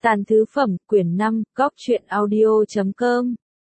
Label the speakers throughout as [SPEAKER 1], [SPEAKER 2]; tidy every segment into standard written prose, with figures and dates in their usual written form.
[SPEAKER 1] Tàn thứ phẩm, quyển 5, góc truyện audio.com.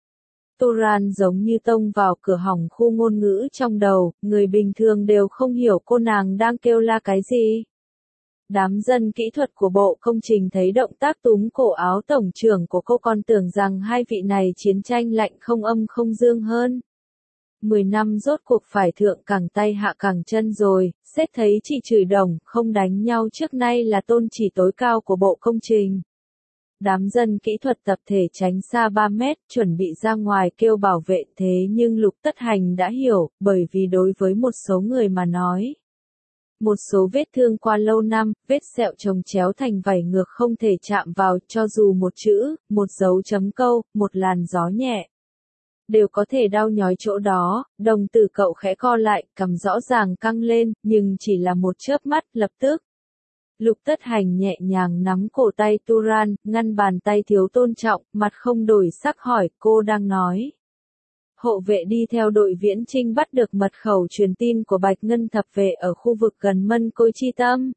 [SPEAKER 1] Turan giống như tông vào cửa hỏng khu ngôn ngữ trong đầu, người bình thường đều không hiểu cô nàng đang kêu la cái gì. Đám dân kỹ thuật của bộ công trình thấy động tác túm cổ áo tổng trưởng của cô còn tưởng rằng hai vị này chiến tranh lạnh không âm không dương hơn. 10 năm rốt cuộc phải thượng cẳng tay hạ cẳng chân rồi, sếp thấy chị chửi đồng, không đánh nhau trước nay là tôn chỉ tối cao của bộ công trình. Đám dân kỹ thuật tập thể tránh xa 3 mét, chuẩn bị ra ngoài kêu bảo vệ thế nhưng Lục Tất Hành đã hiểu, bởi vì đối với một số người mà nói. Một số vết thương qua lâu năm, vết sẹo chồng chéo thành vảy ngược không thể chạm vào, cho dù một chữ, một dấu chấm câu, một làn gió nhẹ. Đều có thể đau nhói chỗ đó, đồng tử cậu khẽ co lại, cằm rõ ràng căng lên, nhưng chỉ là một chớp mắt, lập tức. Lục Tất Hành nhẹ nhàng nắm cổ tay Turan, ngăn bàn tay thiếu tôn trọng, mặt không đổi sắc hỏi, cô đang nói. Hộ vệ đi theo đội viễn trinh bắt được mật khẩu truyền tin của Bạch Ngân Thập Vệ ở khu vực gần Mân Côi Chi Tâm.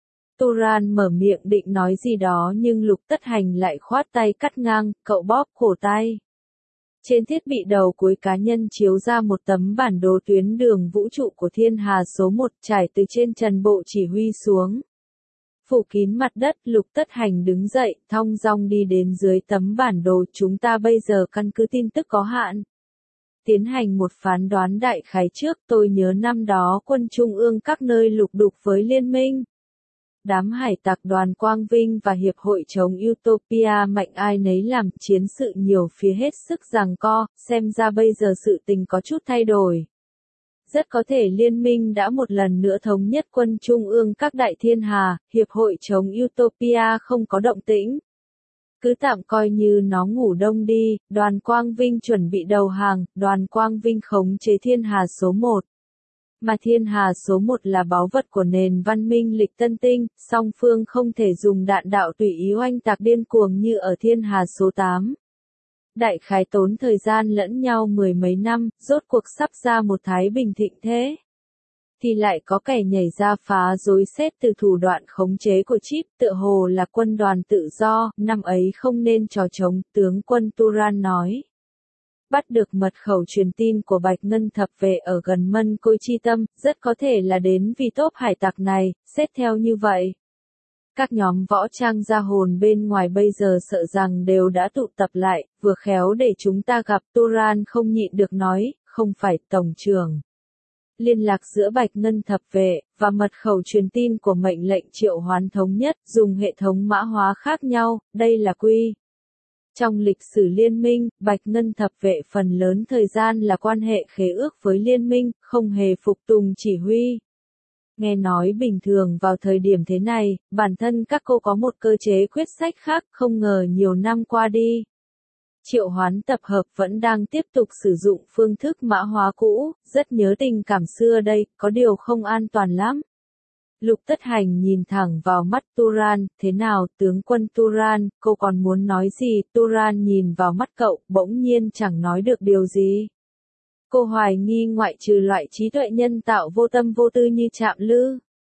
[SPEAKER 1] Turan mở miệng định nói gì đó nhưng Lục Tất Hành lại khoát tay cắt ngang, cậu bóp cổ tay. Trên thiết bị đầu cuối cá nhân chiếu ra một tấm bản đồ tuyến đường vũ trụ của Thiên Hà số 1 trải từ trên trần bộ chỉ huy xuống. Phủ kín mặt đất, Lục Tất Hành đứng dậy, thong dong đi đến dưới tấm bản đồ. Chúng ta bây giờ căn cứ tin tức có hạn. Tiến hành một phán đoán đại khái trước, tôi nhớ năm đó quân trung ương các nơi lục đục với liên minh. Đám hải tặc đoàn Quang Vinh và Hiệp hội chống Utopia mạnh ai nấy làm chiến sự nhiều phía hết sức giằng co, xem ra bây giờ sự tình có chút thay đổi. Rất có thể liên minh đã một lần nữa thống nhất quân trung ương các đại thiên hà, Hiệp hội chống Utopia không có động tĩnh. Cứ tạm coi như nó ngủ đông đi, đoàn Quang Vinh chuẩn bị đầu hàng, đoàn Quang Vinh khống chế thiên hà số 1. Mà thiên hà số 1 là báu vật của nền văn minh lịch tân tinh, song phương không thể dùng đạn đạo tùy ý oanh tạc điên cuồng như ở thiên hà số 8. Đại khái tốn thời gian lẫn nhau mười mấy năm, rốt cuộc sắp ra một thái bình thịnh thế. Thì lại có kẻ nhảy ra phá rối xếp từ thủ đoạn khống chế của chip, tựa hồ là quân đoàn tự do, năm ấy không nên trò trống, tướng quân Turan nói. Bắt được mật khẩu truyền tin của Bạch Ngân Thập Vệ ở gần Mân Côi Chi Tâm, rất có thể là đến vì tốp hải tặc này, xét theo như vậy. Các nhóm võ trang gia hồn bên ngoài bây giờ sợ rằng đều đã tụ tập lại, vừa khéo để chúng ta gặp. Turan không nhịn được nói, không phải tổng trưởng. Liên lạc giữa Bạch Ngân Thập Vệ và mật khẩu truyền tin của mệnh lệnh triệu hoán thống nhất, dùng hệ thống mã hóa khác nhau, đây là quy. Trong lịch sử liên minh, Bạch Ngân Thập Vệ phần lớn thời gian là quan hệ khế ước với liên minh, không hề phục tùng chỉ huy. Nghe nói bình thường vào thời điểm thế này, bản thân các cô có một cơ chế quyết sách khác, không ngờ nhiều năm qua đi. Triệu hoán tập hợp vẫn đang tiếp tục sử dụng phương thức mã hóa cũ, rất nhớ tình cảm xưa đây, có điều không an toàn lắm. Lục Tất Hành nhìn thẳng vào mắt Turan, thế nào, tướng quân Turan, cô còn muốn nói gì? Turan nhìn vào mắt cậu, bỗng nhiên chẳng nói được điều gì. Cô hoài nghi ngoại trừ loại trí tuệ nhân tạo vô tâm vô tư như Trạm Lư.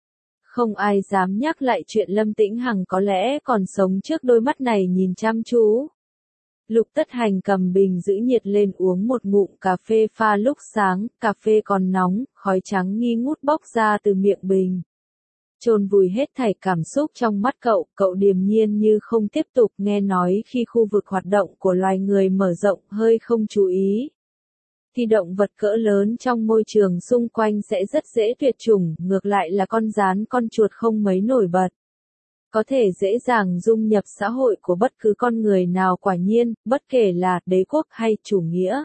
[SPEAKER 1] Không ai dám nhắc lại chuyện Lâm Tĩnh Hằng có lẽ còn sống trước đôi mắt này nhìn chăm chú. Lục Tất Hành cầm bình giữ nhiệt lên uống một ngụm cà phê pha lúc sáng, cà phê còn nóng, khói trắng nghi ngút bốc ra từ miệng bình. Chôn vùi hết thảy cảm xúc trong mắt cậu điềm nhiên như không tiếp tục. Nghe nói khi khu vực hoạt động của loài người mở rộng hơi không chú ý. Thì động vật cỡ lớn trong môi trường xung quanh sẽ rất dễ tuyệt chủng, ngược lại là con gián con chuột không mấy nổi bật. Có thể dễ dàng dung nhập xã hội của bất cứ con người nào quả nhiên, bất kể là đế quốc hay chủ nghĩa.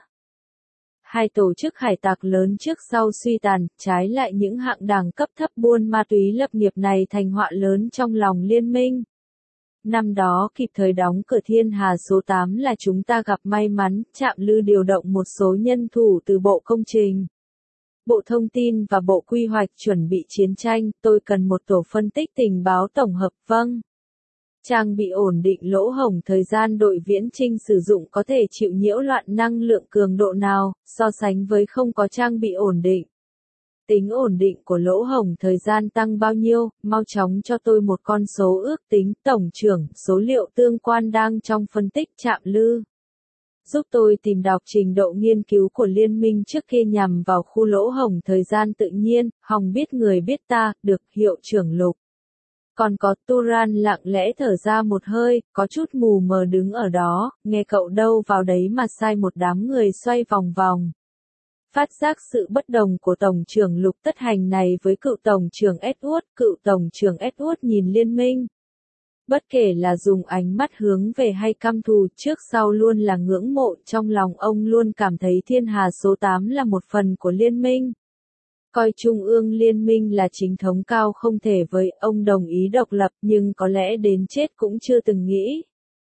[SPEAKER 1] Hai tổ chức hải tặc lớn trước sau suy tàn, trái lại những hạng đẳng cấp thấp buôn ma túy lập nghiệp này thành họa lớn trong lòng liên minh. Năm đó kịp thời đóng cửa thiên hà số 8 là chúng ta gặp may mắn, Trạm Lư điều động một số nhân thủ từ bộ công trình. Bộ Thông tin và Bộ Quy hoạch chuẩn bị chiến tranh, tôi cần một tổ phân tích tình báo tổng hợp, vâng. Trang bị ổn định lỗ hổng thời gian đội viễn trinh sử dụng có thể chịu nhiễu loạn năng lượng cường độ nào, so sánh với không có trang bị ổn định. Tính ổn định của lỗ hổng thời gian tăng bao nhiêu, mau chóng cho tôi một con số ước tính. Tổng trưởng, số liệu tương quan đang trong phân tích. Trạm Lư, giúp tôi tìm đọc trình độ nghiên cứu của liên minh trước khi nhằm vào khu lỗ hổng thời gian tự nhiên. Hòng biết người biết ta. Được, hiệu trưởng Lục. Còn có. Turan lặng lẽ thở ra một hơi, có chút mù mờ đứng ở đó, nghe cậu đâu vào đấy mà sai một đám người xoay vòng vòng. Phát giác sự bất đồng của Tổng trưởng Lục Tất Hành này với cựu Tổng trưởng Edward. Cựu Tổng trưởng Edward nhìn liên minh. Bất kể là dùng ánh mắt hướng về hay căm thù, trước sau luôn là ngưỡng mộ. Trong lòng ông luôn cảm thấy Thiên Hà số 8 là một phần của liên minh. Coi Trung ương liên minh là chính thống cao không thể với. Ông đồng ý độc lập, nhưng có lẽ đến chết cũng chưa từng nghĩ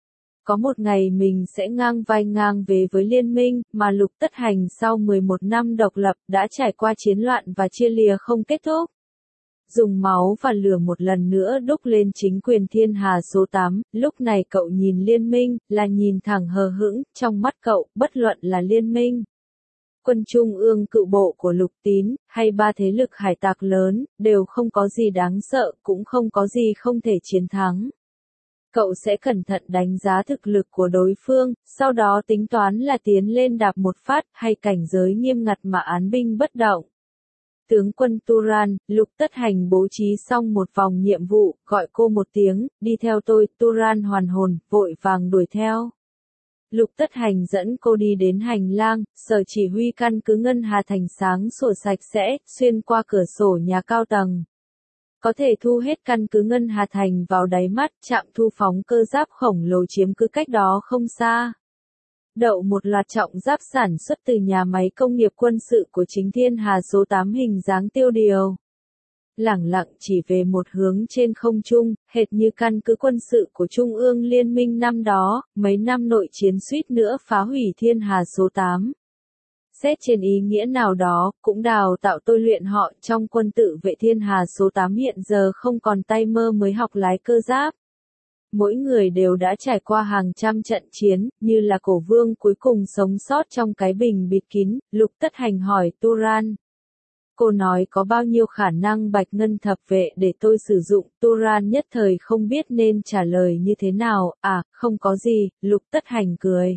[SPEAKER 1] có một ngày mình sẽ ngang vai ngang vế với liên minh, mà Lục Tất Hành sau 11 năm độc lập đã trải qua chiến loạn và chia lìa không kết thúc. Dùng máu và lửa một lần nữa đúc lên chính quyền Thiên Hà số 8, lúc này cậu nhìn liên minh, là nhìn thẳng hờ hững. Trong mắt cậu, bất luận là liên minh, quân trung ương cựu bộ của Lục Tín, hay ba thế lực hải tặc lớn, đều không có gì đáng sợ, cũng không có gì không thể chiến thắng. Cậu sẽ cẩn thận đánh giá thực lực của đối phương, sau đó tính toán là tiến lên đạp một phát, hay cảnh giới nghiêm ngặt mà án binh bất động. Tướng quân Turan, Lục Tất Hành bố trí xong một vòng nhiệm vụ, gọi cô một tiếng, đi theo tôi. Turan hoàn hồn, vội vàng đuổi theo. Lục Tất Hành dẫn cô đi đến hành lang, sở chỉ huy căn cứ Ngân Hà Thành sáng sủa sạch sẽ, xuyên qua cửa sổ nhà cao tầng. Có thể thu hết căn cứ Ngân Hà Thành vào đáy mắt. Trạm thu phóng cơ giáp khổng lồ chiếm cứ cách đó không xa. Đậu một loạt trọng giáp sản xuất từ nhà máy công nghiệp quân sự của chính Thiên Hà số 8 hình dáng tiêu điều. Lẳng lặng chỉ về một hướng trên không trung, hệt như căn cứ quân sự của Trung ương Liên minh năm đó, mấy năm nội chiến suýt nữa phá hủy Thiên Hà số 8. Xét trên ý nghĩa nào đó, cũng đào tạo tôi luyện họ. Trong quân tự vệ Thiên Hà số 8 hiện giờ không còn tay mơ mới học lái cơ giáp. Mỗi người đều đã trải qua hàng trăm trận chiến, như là cổ vương cuối cùng sống sót trong cái bình bịt kín. Lục Tất Hành hỏi Turan. Cô nói có bao nhiêu khả năng Bạch Ngân thập vệ để tôi sử dụng. Turan nhất thời không biết nên trả lời như thế nào. À, không có gì. Lục Tất Hành cười.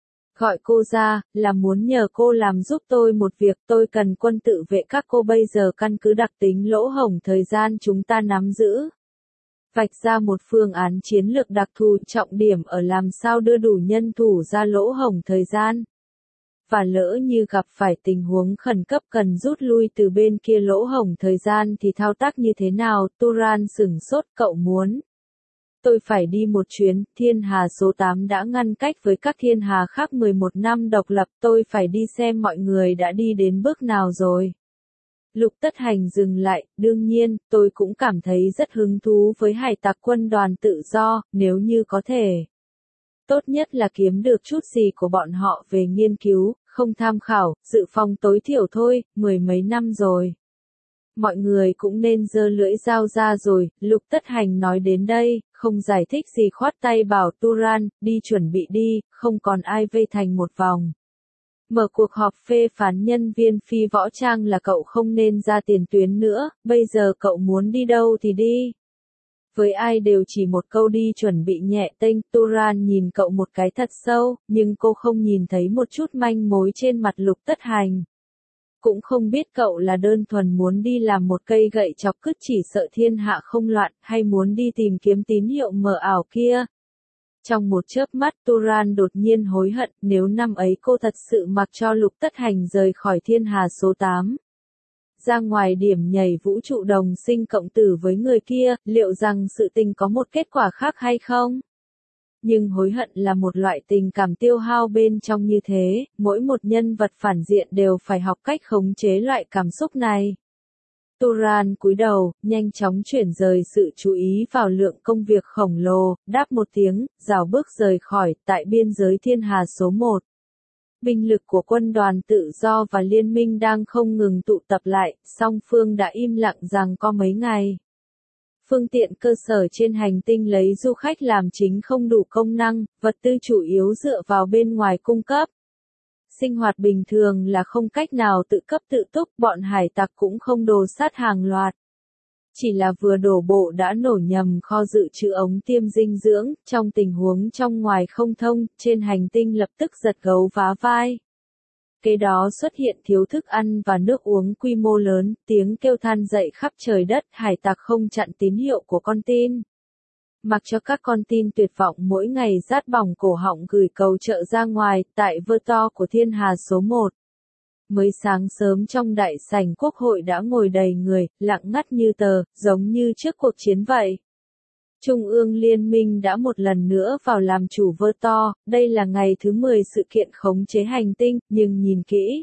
[SPEAKER 1] Gọi cô ra, là muốn nhờ cô làm giúp tôi một việc. Tôi cần quân tự vệ các cô bây giờ căn cứ đặc tính lỗ hổng thời gian chúng ta nắm giữ. Vạch ra một phương án chiến lược đặc thù, trọng điểm ở làm sao đưa đủ nhân thủ ra lỗ hổng thời gian. Và lỡ như gặp phải tình huống khẩn cấp cần rút lui từ bên kia lỗ hổng thời gian thì thao tác như thế nào. Turan sửng sốt. Cậu muốn tôi phải đi một chuyến. Thiên Hà số 8 đã ngăn cách với các thiên hà khác 11 năm độc lập. Tôi phải đi xem mọi người đã đi đến bước nào rồi. Lục Tất Hành dừng lại. Đương nhiên, tôi cũng cảm thấy rất hứng thú với hải tặc quân đoàn tự do, nếu như có thể. Tốt nhất là kiếm được chút gì của bọn họ về nghiên cứu, không tham khảo, dự phòng tối thiểu thôi. Mười mấy năm rồi. Mọi người cũng nên giơ lưỡi dao ra rồi. Lục Tất Hành nói đến đây, không giải thích gì, khoát tay bảo Turan, đi chuẩn bị đi, không còn ai vây thành một vòng. Mở cuộc họp phê phán nhân viên phi võ trang là cậu không nên ra tiền tuyến nữa, bây giờ cậu muốn đi đâu thì đi. Với ai đều chỉ một câu đi chuẩn bị nhẹ tênh. Turan nhìn cậu một cái thật sâu, nhưng cô không nhìn thấy một chút manh mối trên mặt Lục Tất Hành. Cũng không biết cậu là đơn thuần muốn đi làm một cây gậy chọc cứt chỉ sợ thiên hạ không loạn, hay muốn đi tìm kiếm tín hiệu mờ ảo kia. Trong một chớp mắt Turan đột nhiên hối hận, nếu năm ấy cô thật sự mặc cho Lục Tất Hành rời khỏi Thiên Hà số 8. Ra ngoài điểm nhảy vũ trụ đồng sinh cộng tử với người kia, liệu rằng sự tình có một kết quả khác hay không? Nhưng hối hận là một loại tình cảm tiêu hao bên trong như thế, mỗi một nhân vật phản diện đều phải học cách khống chế loại cảm xúc này. Turan cúi đầu, nhanh chóng chuyển rời sự chú ý vào lượng công việc khổng lồ, đáp một tiếng, rảo bước rời khỏi. Tại biên giới Thiên Hà số 1. Binh lực của quân đoàn tự do và liên minh đang không ngừng tụ tập lại, song phương đã im lặng rằng có mấy ngày. Phương tiện cơ sở trên hành tinh lấy du khách làm chính không đủ công năng, vật tư chủ yếu dựa vào bên ngoài cung cấp. sinh hoạt bình thường là không cách nào tự cấp tự túc, bọn hải tặc cũng không đồ sát hàng loạt. Chỉ là vừa đổ bộ đã nổ nhầm kho dự trữ ống tiêm dinh dưỡng, trong tình huống trong ngoài không thông, trên hành tinh lập tức giật gấu vá vai. Kế đó xuất hiện thiếu thức ăn và nước uống quy mô lớn, tiếng kêu than dậy khắp trời đất, hải tặc không chặn tín hiệu của con tin. Mặc cho các con tin tuyệt vọng mỗi ngày rát bỏng cổ họng gửi cầu trợ ra ngoài, tại vơ to của thiên hà số 1. Mới sáng sớm trong đại sảnh quốc hội đã ngồi đầy người, lặng ngắt như tờ, giống như trước cuộc chiến vậy. Trung ương Liên minh đã một lần nữa vào làm chủ vơ to, đây là ngày thứ 10 sự kiện khống chế hành tinh, nhưng nhìn kỹ.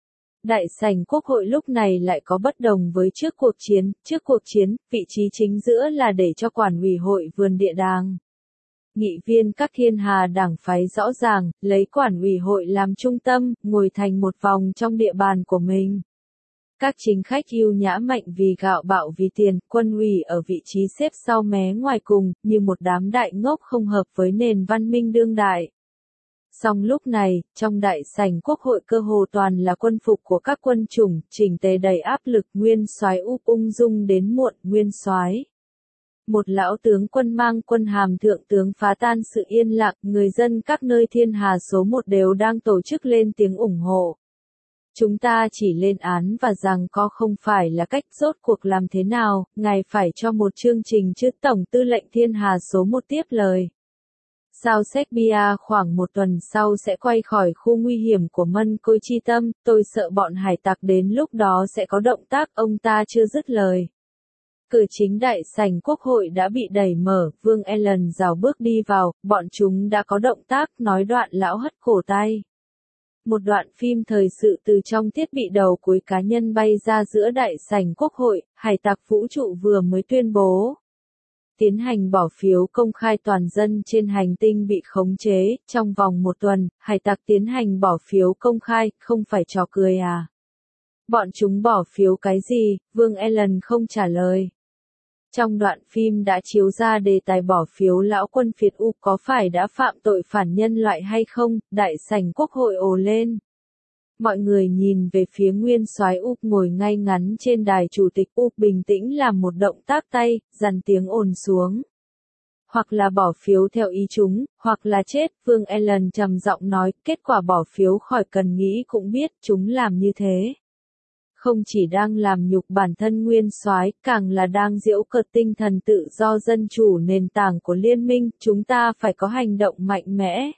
[SPEAKER 1] Đại sảnh quốc hội lúc này lại có bất đồng với trước cuộc chiến, vị trí chính giữa là để cho quản ủy hội vườn địa đàng. Nghị viên các thiên hà đảng phái rõ ràng, lấy quản ủy hội làm trung tâm, ngồi thành một vòng trong địa bàn của mình. Các chính khách yêu nhã mạnh vì gạo bạo vì tiền, quân ủy ở vị trí xếp sau mé ngoài cùng, như một đám đại ngốc không hợp với nền văn minh đương đại. Song lúc này, trong đại sảnh quốc hội cơ hồ toàn là quân phục của các quân chủng, chỉnh tề đầy áp lực, nguyên soái ung dung đến muộn, nguyên soái. Một lão tướng quân mang quân hàm thượng tướng phá tan sự yên lặng, người dân các nơi thiên hà số 1 đều đang tổ chức lên tiếng ủng hộ. Chúng ta chỉ lên án và rằng có không phải là cách, rốt cuộc làm thế nào, ngài phải cho một chương trình chứ. Tổng tư lệnh thiên hà số 1 tiếp lời. Sao Serbia khoảng một tuần sau sẽ quay khỏi khu nguy hiểm của Mân Côi Chi Tâm, tôi sợ bọn hải tặc đến lúc đó sẽ có động tác, ông ta chưa dứt lời. Cửa chính đại sảnh quốc hội đã bị đẩy mở, Vương Ellen rảo bước đi vào, bọn chúng đã có động tác, nói đoạn lão hất cổ tay. Một đoạn phim thời sự từ trong thiết bị đầu cuối cá nhân bay ra giữa đại sảnh quốc hội, hải tặc vũ trụ vừa mới tuyên bố. Tiến hành bỏ phiếu công khai toàn dân trên hành tinh bị khống chế, trong vòng một tuần, hải tặc tiến hành bỏ phiếu công khai, không phải trò cười à? Bọn chúng bỏ phiếu cái gì? Vương Ellen không trả lời. Trong đoạn phim đã chiếu ra đề tài bỏ phiếu lão quân phiệt U có phải đã phạm tội phản nhân loại hay không, đại sảnh quốc hội ồ lên. Mọi người nhìn về phía nguyên soái U ngồi ngay ngắn trên đài chủ tịch U bình tĩnh làm một động tác tay, dằn tiếng ồn xuống. Hoặc là bỏ phiếu theo ý chúng, hoặc là chết, Vương Ellen trầm giọng nói, kết quả bỏ phiếu khỏi cần nghĩ cũng biết, chúng làm như thế. Không chỉ đang làm nhục bản thân nguyên soái, càng là đang giễu cợt tinh thần tự do dân chủ nền tảng của liên minh, chúng ta phải có hành động mạnh mẽ.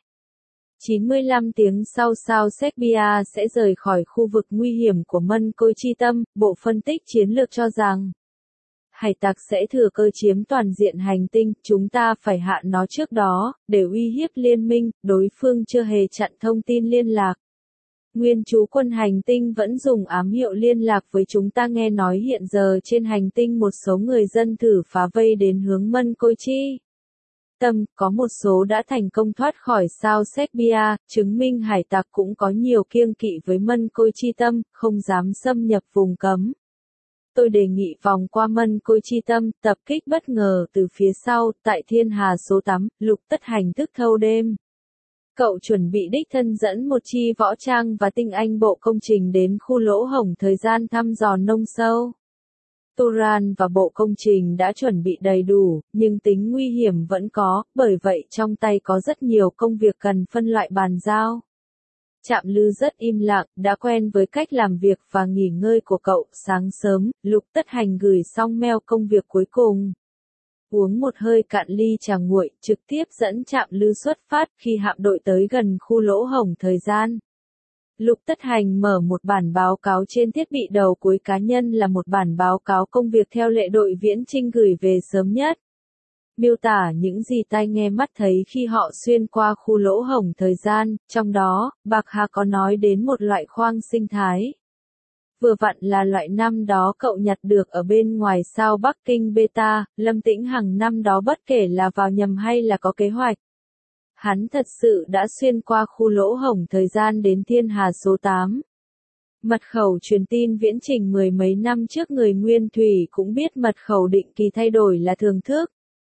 [SPEAKER 1] 95 tiếng sau sao Serbia sẽ rời khỏi khu vực nguy hiểm của Mân Côi Chi Tâm, bộ phân tích chiến lược cho rằng hải tặc sẽ thừa cơ chiếm toàn diện hành tinh, chúng ta phải hạ nó trước đó, để uy hiếp liên minh, đối phương chưa hề chặn thông tin liên lạc. Nguyên trú quân hành tinh vẫn dùng ám hiệu liên lạc với chúng ta, nghe nói hiện giờ trên hành tinh một số người dân thử phá vây đến hướng Mân Côi Chi Tâm, có một số đã thành công thoát khỏi sao Serbia, chứng minh hải tặc cũng có nhiều kiêng kỵ với Mân Côi Chi Tâm, không dám xâm nhập vùng cấm. Tôi đề nghị vòng qua Mân Côi Chi Tâm, tập kích bất ngờ từ phía sau, tại thiên hà số 8, Lục Tất Hành thức thâu đêm. Cậu chuẩn bị đích thân dẫn một chi võ trang và tinh anh bộ công trình đến khu lỗ hổng thời gian thăm dò nông sâu. Turan và bộ công trình đã chuẩn bị đầy đủ, nhưng tính nguy hiểm vẫn có, bởi vậy trong tay có rất nhiều công việc cần phân loại bàn giao. Trạm Lư rất im lặng, đã quen với cách làm việc và nghỉ ngơi của cậu. Sáng sớm, Lục Tất Hành gửi xong mail công việc cuối cùng. Uống một hơi cạn ly trà nguội, trực tiếp dẫn Trạm Lư xuất phát. Khi hạm đội tới gần khu lỗ hổng thời gian, Lục Tất Hành mở một bản báo cáo trên thiết bị đầu cuối cá nhân, là một bản báo cáo công việc theo lệ đội viễn chinh gửi về sớm nhất. Miêu tả những gì tai nghe mắt thấy khi họ xuyên qua khu lỗ hổng thời gian, trong đó, Bạc Hà có nói đến một loại khoáng sinh thái. Vừa vặn là loại năm đó cậu nhặt được ở bên ngoài sao Bắc Kinh Beta, Lâm Tĩnh Hằng năm đó bất kể là vào nhầm hay là có kế hoạch. Hắn thật sự đã xuyên qua khu lỗ hổng thời gian đến thiên hà số 8. Mật khẩu truyền tin viễn trình mười mấy năm trước người Nguyên Thủy cũng biết mật khẩu định kỳ thay đổi là thường thức.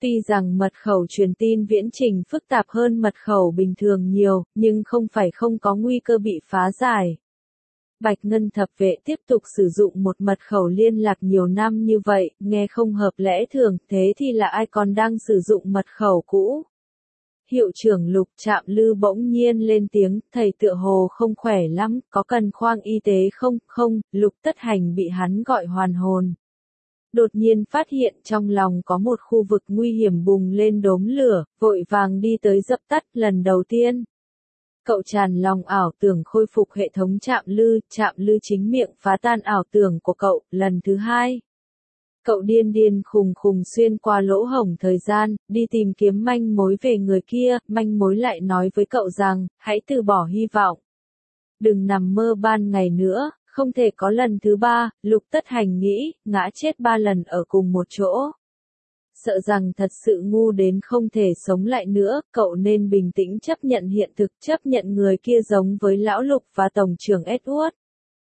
[SPEAKER 1] Tuy rằng mật khẩu truyền tin viễn trình phức tạp hơn mật khẩu bình thường nhiều, nhưng không phải không có nguy cơ bị phá giải. Bạch Ngân thập vệ tiếp tục sử dụng một mật khẩu liên lạc nhiều năm như vậy, nghe không hợp lẽ thường, thế thì là ai còn đang sử dụng mật khẩu cũ? Hiệu trưởng Lục Trạm Lư bỗng nhiên lên tiếng, thầy tựa hồ không khỏe lắm, có cần khoang y tế không? Không, Lục Tất Hành bị hắn gọi hoàn hồn. Đột nhiên phát hiện trong lòng có một khu vực nguy hiểm bùng lên đốm lửa, vội vàng đi tới dập tắt lần đầu tiên. Cậu tràn lòng ảo tưởng khôi phục hệ thống Trạm Lư chính miệng phá tan ảo tưởng của cậu, lần thứ hai. Cậu điên điên khùng khùng xuyên qua lỗ hổng thời gian, đi tìm kiếm manh mối về người kia, manh mối lại nói với cậu rằng, hãy từ bỏ hy vọng. Đừng nằm mơ ban ngày nữa, không thể có lần thứ ba, Lục Tất Hành nghĩ, ngã chết 3 lần ở cùng một chỗ. Sợ rằng thật sự ngu đến không thể sống lại nữa, cậu nên bình tĩnh chấp nhận hiện thực, chấp nhận người kia giống với Lão Lục và Tổng trưởng Edward.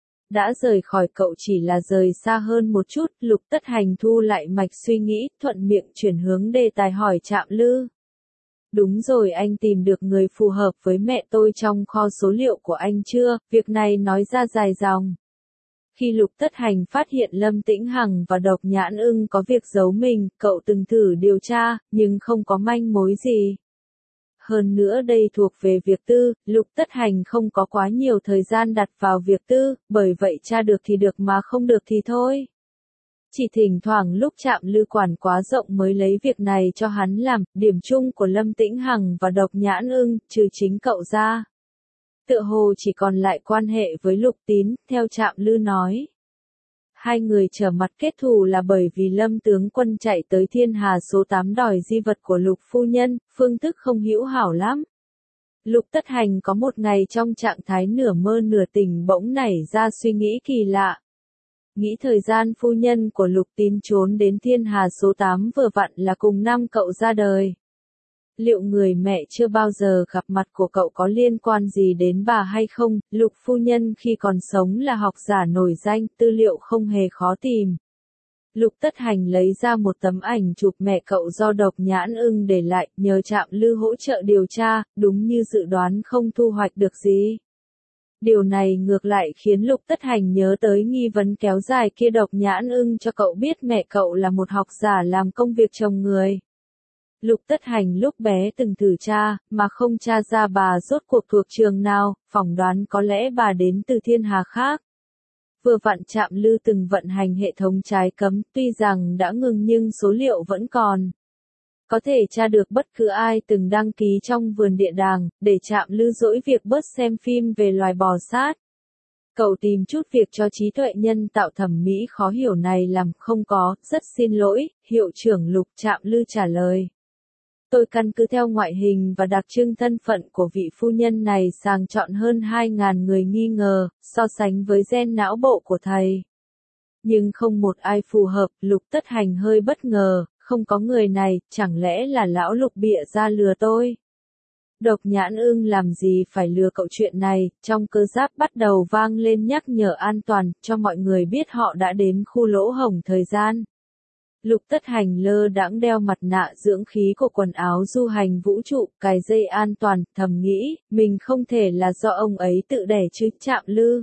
[SPEAKER 1] Đã rời khỏi cậu chỉ là rời xa hơn một chút, Lục Tất Hành thu lại mạch suy nghĩ, thuận miệng chuyển hướng đề tài hỏi Trạm Lư. Đúng rồi, anh tìm được người phù hợp với mẹ tôi trong kho số liệu của anh chưa? Việc này nói ra dài dòng. Khi Lục Tất Hành phát hiện Lâm Tĩnh Hằng và Độc Nhãn Ưng có việc giấu mình, cậu từng thử điều tra, nhưng không có manh mối gì. Hơn nữa đây thuộc về việc tư, Lục Tất Hành không có quá nhiều thời gian đặt vào việc tư, bởi vậy tra được thì được mà không được thì thôi. Chỉ thỉnh thoảng lúc Trạm Lư quản quá rộng mới lấy việc này cho hắn làm, điểm chung của Lâm Tĩnh Hằng và Độc Nhãn Ưng, trừ chính cậu ra. Tựa hồ chỉ còn lại quan hệ với Lục Tín, theo Trạm Lư nói. Hai người trở mặt kết thù là bởi vì Lâm tướng quân chạy tới Thiên Hà số 8 đòi di vật của Lục phu nhân, phương thức không hữu hảo lắm. Lục Tất Hành có một ngày trong trạng thái nửa mơ nửa tỉnh bỗng nảy ra suy nghĩ kỳ lạ. Nghĩ thời gian phu nhân của Lục Tín trốn đến Thiên Hà số 8 vừa vặn là cùng năm cậu ra đời. Liệu người mẹ chưa bao giờ gặp mặt của cậu có liên quan gì đến bà hay không? Lục phu nhân khi còn sống là học giả nổi danh, tư liệu không hề khó tìm. Lục Tất Hành lấy ra một tấm ảnh chụp mẹ cậu do Độc Nhãn Ưng để lại, nhờ Trạm Lư hỗ trợ điều tra, đúng như dự đoán không thu hoạch được gì. Điều này ngược lại khiến Lục Tất Hành nhớ tới nghi vấn kéo dài kia, Độc Nhãn Ưng cho cậu biết mẹ cậu là một học giả làm công việc trồng người. Lục Tất Hành lúc bé từng thử tra, mà không tra ra bà rốt cuộc thuộc trường nào, phỏng đoán có lẽ bà đến từ thiên hà khác. Vừa vặn Trạm Lư từng vận hành hệ thống trái cấm, tuy rằng đã ngừng nhưng số liệu vẫn còn. Có thể tra được bất cứ ai từng đăng ký trong vườn địa đàng, để Trạm Lư dỗi việc bớt xem phim về loài bò sát. Cậu tìm chút việc cho trí tuệ nhân tạo thẩm mỹ khó hiểu này làm, không có, rất xin lỗi, hiệu trưởng Lục. Trạm Lư trả lời. Tôi căn cứ theo ngoại hình và đặc trưng thân phận của vị phu nhân này sàng chọn hơn 2.000 người nghi ngờ, so sánh với gen não bộ của thầy. Nhưng không một ai phù hợp, Lục Tất Hành hơi bất ngờ, không có người này, chẳng lẽ là lão Lục bịa ra lừa tôi? Độc Nhãn Ưng làm gì phải lừa cậu chuyện này, trong cơ giáp bắt đầu vang lên nhắc nhở an toàn, cho mọi người biết họ đã đến khu lỗ hổng thời gian. Lục Tất Hành lơ đãng đeo mặt nạ dưỡng khí của quần áo du hành vũ trụ, cài dây an toàn, thầm nghĩ, mình không thể là do ông ấy tự đẻ chứ. Trạm Lư.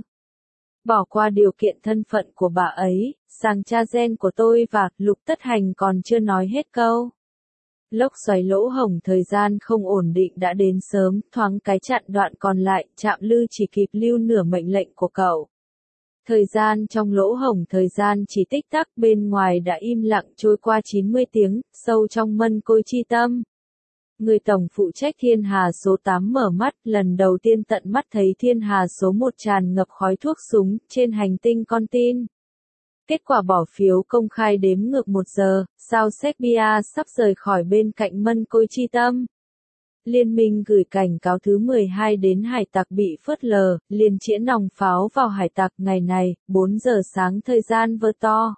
[SPEAKER 1] Bỏ qua điều kiện thân phận của bà ấy, sàng tra gen của tôi và, Lục Tất Hành còn chưa nói hết câu. Lốc xoáy lỗ hổng thời gian không ổn định đã đến sớm, thoáng cái chặn đoạn còn lại, Trạm Lư chỉ kịp lưu nửa mệnh lệnh của cậu. Thời gian trong lỗ hổng thời gian chỉ tích tắc, bên ngoài đã im lặng trôi qua 90 tiếng, sâu trong mân côi chi tâm. Người tổng phụ trách Thiên Hà số 8 mở mắt, lần đầu tiên tận mắt thấy Thiên Hà số 1 tràn ngập khói thuốc súng, trên hành tinh con tin. Kết quả bỏ phiếu công khai đếm ngược 1 giờ, sao Serbia sắp rời khỏi bên cạnh mân côi chi tâm. Liên minh gửi cảnh cáo thứ 12 đến hải tặc bị phớt lờ, liền chĩa nòng pháo vào hải tặc. Ngày này, 4 giờ sáng thời gian vơ to.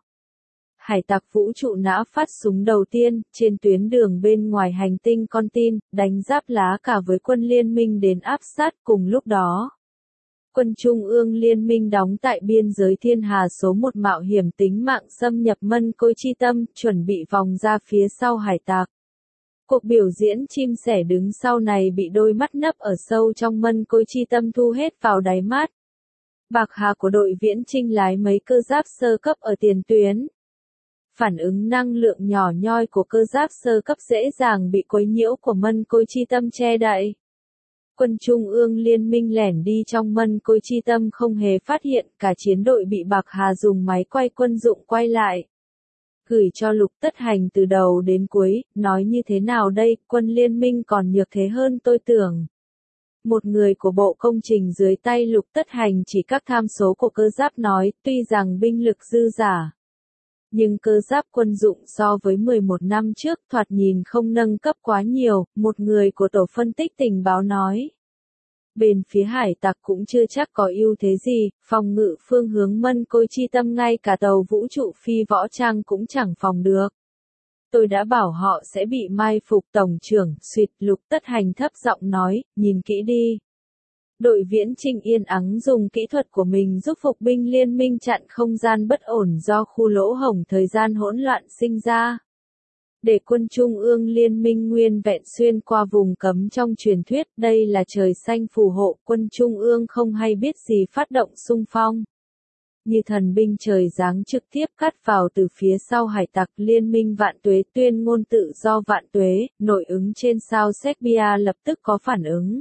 [SPEAKER 1] Hải tặc vũ trụ nã phát súng đầu tiên, trên tuyến đường bên ngoài hành tinh con tin, đánh giáp lá cả với quân liên minh đến áp sát. Cùng lúc đó, quân Trung ương liên minh đóng tại biên giới Thiên Hà số 1 mạo hiểm tính mạng xâm nhập mân côi chi tâm, chuẩn bị vòng ra phía sau hải tặc. Cuộc biểu diễn chim sẻ đứng sau này bị đôi mắt nấp ở sâu trong mân côi chi tâm thu hết vào đáy mắt. Bạc hà của đội Viễn Chinh lái mấy cơ giáp sơ cấp ở tiền tuyến. Phản ứng năng lượng nhỏ nhoi của cơ giáp sơ cấp dễ dàng bị quấy nhiễu của mân côi chi tâm che đậy. Quân Trung ương liên minh lẻn đi trong mân côi chi tâm không hề phát hiện, cả chiến đội bị Bạc Hà dùng máy quay quân dụng quay lại. Gửi cho Lục Tất Hành từ đầu đến cuối, nói như thế nào đây, quân liên minh còn nhược thế hơn tôi tưởng. Một người của bộ công trình dưới tay Lục Tất Hành chỉ các tham số của cơ giáp nói, tuy rằng binh lực dư giả. Nhưng cơ giáp quân dụng so với 11 năm trước thoạt nhìn không nâng cấp quá nhiều, một người của tổ phân tích tình báo nói. Bên phía hải tặc cũng chưa chắc có ưu thế gì, phòng ngự phương hướng mân côi chi tâm ngay cả tàu vũ trụ phi võ trang cũng chẳng phòng được. Tôi đã bảo họ sẽ bị mai phục tổng trưởng, suýt Lục Tất Hành thấp giọng nói, nhìn kỹ đi. Đội Viễn Chinh yên ắng dùng kỹ thuật của mình giúp phục binh liên minh chặn không gian bất ổn do khu lỗ hổng thời gian hỗn loạn sinh ra. Để quân Trung ương liên minh nguyên vẹn xuyên qua vùng cấm trong truyền thuyết, đây là trời xanh phù hộ, quân Trung ương không hay biết gì phát động xung phong. Như thần binh trời giáng trực tiếp cắt vào từ phía sau hải tặc liên minh Vạn Tuế tuyên ngôn tự do Vạn Tuế, nội ứng trên sao Serbia lập tức có phản ứng.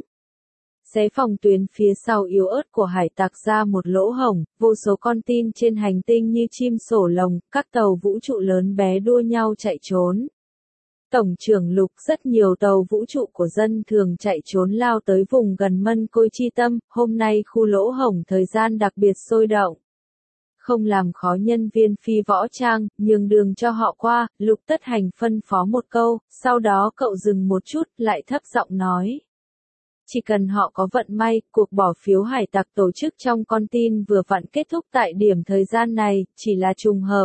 [SPEAKER 1] Xé phòng tuyến phía sau yếu ớt của hải tặc ra một lỗ hổng, vô số con tin trên hành tinh như chim sổ lồng, các tàu vũ trụ lớn bé đua nhau chạy trốn. Tổng trưởng Lục rất nhiều tàu vũ trụ của dân thường chạy trốn lao tới vùng gần mân côi chi tâm, hôm nay khu lỗ hổng thời gian đặc biệt sôi động. Không làm khó nhân viên phi võ trang, nhường đường cho họ qua, Lục Tất Hành phân phó một câu, sau đó cậu dừng một chút, lại thấp giọng nói. Chỉ cần họ có vận may, cuộc bỏ phiếu hải tặc tổ chức trong con tin vừa vặn kết thúc tại điểm thời gian này, chỉ là trùng hợp.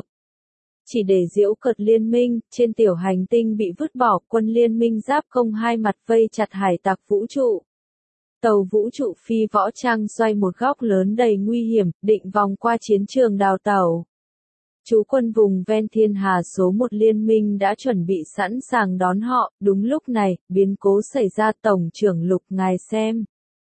[SPEAKER 1] Chỉ để giễu cợt liên minh, trên tiểu hành tinh bị vứt bỏ, quân liên minh giáp công hai mặt vây chặt hải tặc vũ trụ. Tàu vũ trụ phi võ trang xoay một góc lớn đầy nguy hiểm, định vòng qua chiến trường đào tàu. Chú quân vùng ven thiên hà số 1 liên minh đã chuẩn bị sẵn sàng đón họ, đúng lúc này, biến cố xảy ra tổng trưởng Lục ngài xem.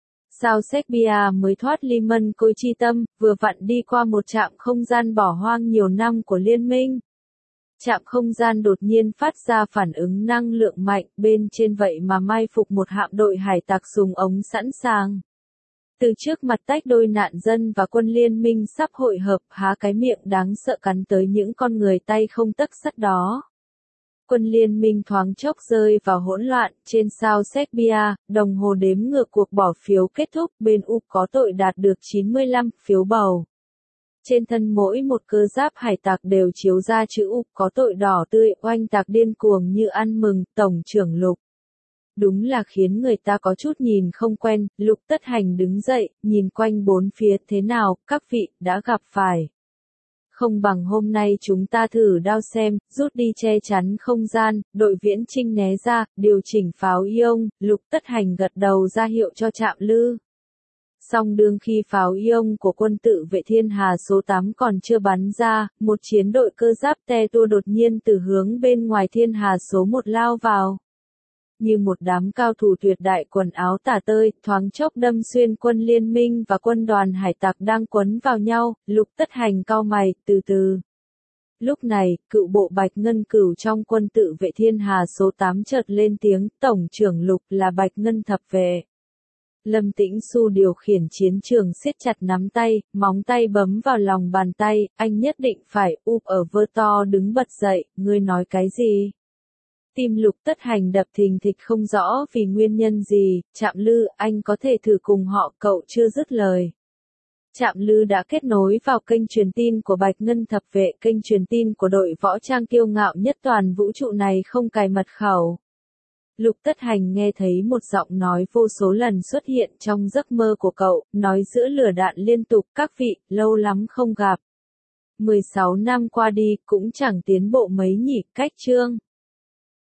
[SPEAKER 1] Sao Serbia mới thoát ly mân côi chi tâm, vừa vặn đi qua một trạm không gian bỏ hoang nhiều năm của liên minh. Trạm không gian đột nhiên phát ra phản ứng năng lượng mạnh, bên trên vậy mà mai phục một hạm đội hải tặc súng ống sẵn sàng. Từ trước mặt tách đôi nạn dân và quân liên minh sắp hội hợp, há cái miệng đáng sợ cắn tới những con người tay không tấc sắt đó. Quân liên minh thoáng chốc rơi vào hỗn loạn, trên sao Serbia, đồng hồ đếm ngược cuộc bỏ phiếu kết thúc, bên U có tội đạt được 95 phiếu bầu. Trên thân mỗi một cơ giáp hải tặc đều chiếu ra chữ U có tội đỏ tươi, oanh tạc điên cuồng như ăn mừng, tổng trưởng Lục. Đúng là khiến người ta có chút nhìn không quen, Lục Tất Hành đứng dậy, nhìn quanh bốn phía thế nào, các vị, đã gặp phải. Không bằng hôm nay chúng ta thử đao xem, rút đi che chắn không gian, đội Viễn Chinh né ra, điều chỉnh pháo ion, Lục Tất Hành gật đầu ra hiệu cho Trạm Lư. Song đương khi pháo ion của quân tự vệ thiên hà số 8 còn chưa bắn ra, một chiến đội cơ giáp te tua đột nhiên từ hướng bên ngoài thiên hà số 1 lao vào. Như một đám cao thủ tuyệt đại quần áo tả tơi, thoáng chốc đâm xuyên quân liên minh và quân đoàn hải tặc đang quấn vào nhau, Lục Tất Hành cau mày, từ từ. Lúc này, cựu bộ Bạch Ngân Cửu trong quân tự vệ thiên hà số 8 chợt lên tiếng, tổng trưởng Lục là Bạch Ngân thập vệ. Lâm Tĩnh Xu điều khiển chiến trường siết chặt nắm tay, móng tay bấm vào lòng bàn tay, anh nhất định phải, ở vơ to đứng bật dậy, ngươi nói cái gì? Tim Lục Tất Hành đập thình thịch không rõ vì nguyên nhân gì, Trạm Lư, anh có thể thử cùng họ, cậu chưa dứt lời. Trạm Lư đã kết nối vào kênh truyền tin của Bạch Ngân thập vệ, kênh truyền tin của đội võ trang kiêu ngạo nhất toàn vũ trụ này không cài mật khẩu. Lục Tất Hành nghe thấy một giọng nói vô số lần xuất hiện trong giấc mơ của cậu, nói giữa lửa đạn liên tục, các vị, lâu lắm không gặp. 16 năm qua đi, cũng chẳng tiến bộ mấy nhỉ, cách chương.